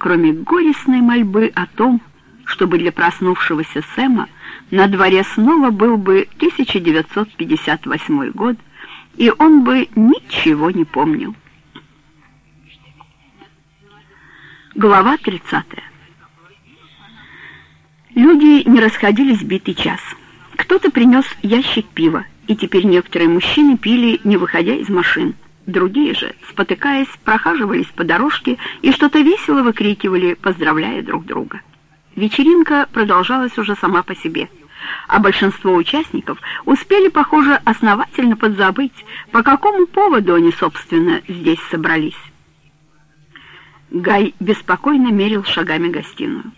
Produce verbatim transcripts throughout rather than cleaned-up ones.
кроме горестной мольбы о том, чтобы для проснувшегося Сэма на дворе снова был бы тысяча девятьсот пятьдесят восьмой год, и он бы ничего не помнил. Глава тридцатая. Люди не расходились битый час. Кто-то принес ящик пива, и теперь некоторые мужчины пили, не выходя из машин. Другие же, спотыкаясь, прохаживались по дорожке и что-то весело выкрикивали, поздравляя друг друга. Вечеринка продолжалась уже сама по себе, а большинство участников успели, похоже, основательно подзабыть, по какому поводу они, собственно, здесь собрались. Гай беспокойно мерил шагами гостиную.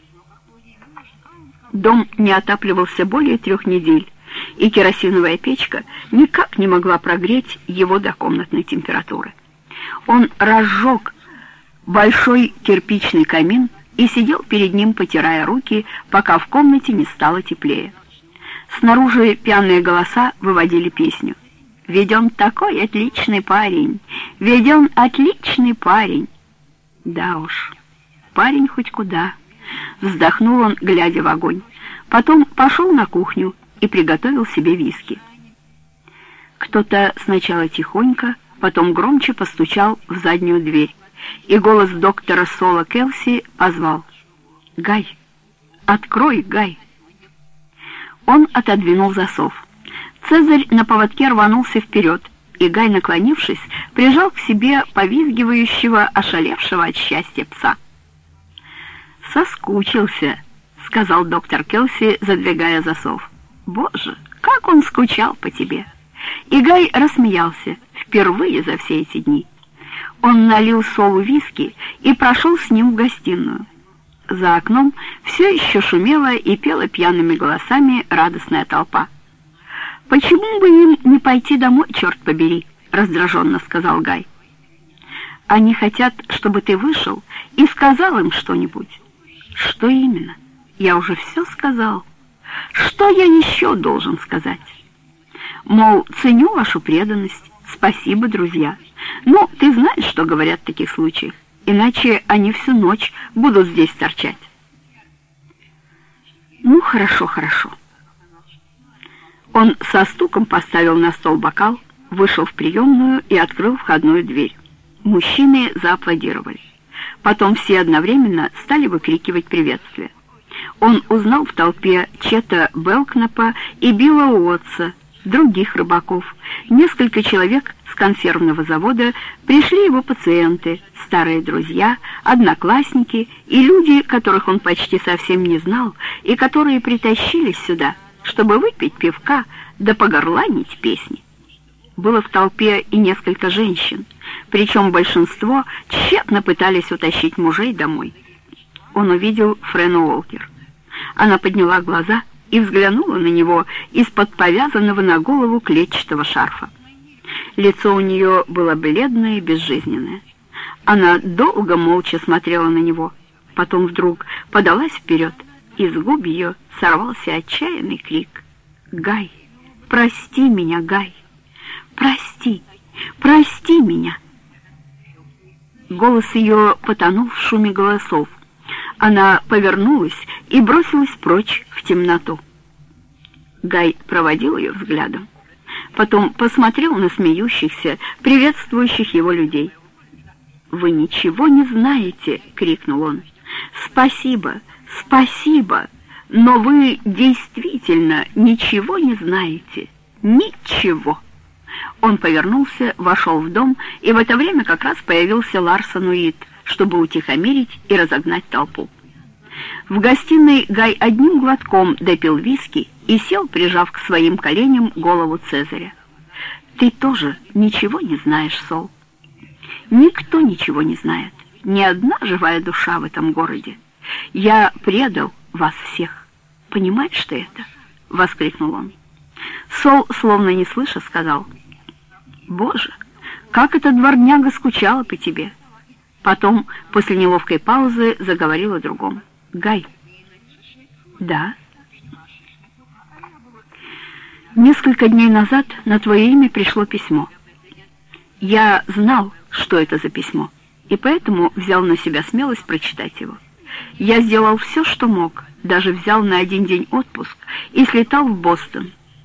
Дом не отапливался более трех недель, и керосиновая печка никак не могла прогреть его до комнатной температуры. Он разжег большой кирпичный камин и сидел перед ним, потирая руки, пока в комнате не стало теплее. Снаружи пьяные голоса выводили песню. «Ведь он такой отличный парень! Ведь он отличный парень!» Да уж, парень хоть куда. Вздохнул он, глядя в огонь. Потом пошел на кухню и приготовил себе виски. Кто-то сначала тихонько, потом громче постучал в заднюю дверь, и голос доктора Сола Келси позвал: «Гай, открой, Гай!» Он отодвинул засов. Цезарь на поводке рванулся вперед, и Гай, наклонившись, прижал к себе повизгивающего, ошалевшего от счастья пса. «Соскучился», — сказал доктор Келси, задвигая засов. «Боже, как он скучал по тебе!» И Гай рассмеялся впервые за все эти дни. Он налил Солу виски и прошел с ним в гостиную. За окном все еще шумела и пела пьяными голосами радостная толпа. «Почему бы им не пойти домой, черт побери?» — раздраженно сказал Гай. «Они хотят, чтобы ты вышел и сказал им что-нибудь». «Что именно? Я уже все сказал. Что я еще должен сказать? Мол, ценю вашу преданность, спасибо, друзья. Ну, ты знаешь, что говорят в таких случаях, иначе они всю ночь будут здесь торчать». «Ну, хорошо, хорошо». Он со стуком поставил на стол бокал, вышел в приемную и открыл входную дверь. Мужчины зааплодировали. Потом все одновременно стали выкрикивать приветствия. Он узнал в толпе Чета Белкнапа и Билла Уотса, других рыбаков. Несколько человек с консервного завода, пришли его пациенты, старые друзья, одноклассники и люди, которых он почти совсем не знал, и которые притащились сюда, чтобы выпить пивка да погорланить песни. Было в толпе и несколько женщин, причем большинство тщетно пытались утащить мужей домой. Он увидел Френ Уолкер. Она подняла глаза и взглянула на него из-под повязанного на голову клетчатого шарфа. Лицо у нее было бледное и безжизненное. Она долго молча смотрела на него, потом вдруг подалась вперед, и с губ ее сорвался отчаянный крик: «Гай, прости меня, Гай! Прости, прости меня!» Голос ее потонул в шуме голосов. Она повернулась и бросилась прочь в темноту. Гай проводил ее взглядом. Потом посмотрел на смеющихся, приветствующих его людей. «Вы ничего не знаете!» — крикнул он. «Спасибо, спасибо! Но вы действительно ничего не знаете! Ничего!» Он повернулся, вошел в дом, и в это время как раз появился Ларсон Уит, чтобы утихомирить и разогнать толпу. В гостиной Гай одним глотком допил виски и сел, прижав к своим коленям голову Цезаря. «Ты тоже ничего не знаешь, Сол. Никто ничего не знает, ни одна живая душа в этом городе. Я предал вас всех. Понимаешь ты это?» — воскликнул он. Сол, словно не слыша, сказал: «Боже, как эта дворняга скучала по тебе!» Потом, после неловкой паузы, заговорил о другом. «Гай». «Да?» «Несколько дней назад на твое имя пришло письмо. Я знал, что это за письмо, и поэтому взял на себя смелость прочитать его. Я сделал все, что мог, даже взял на один день отпуск и слетал в Бостон.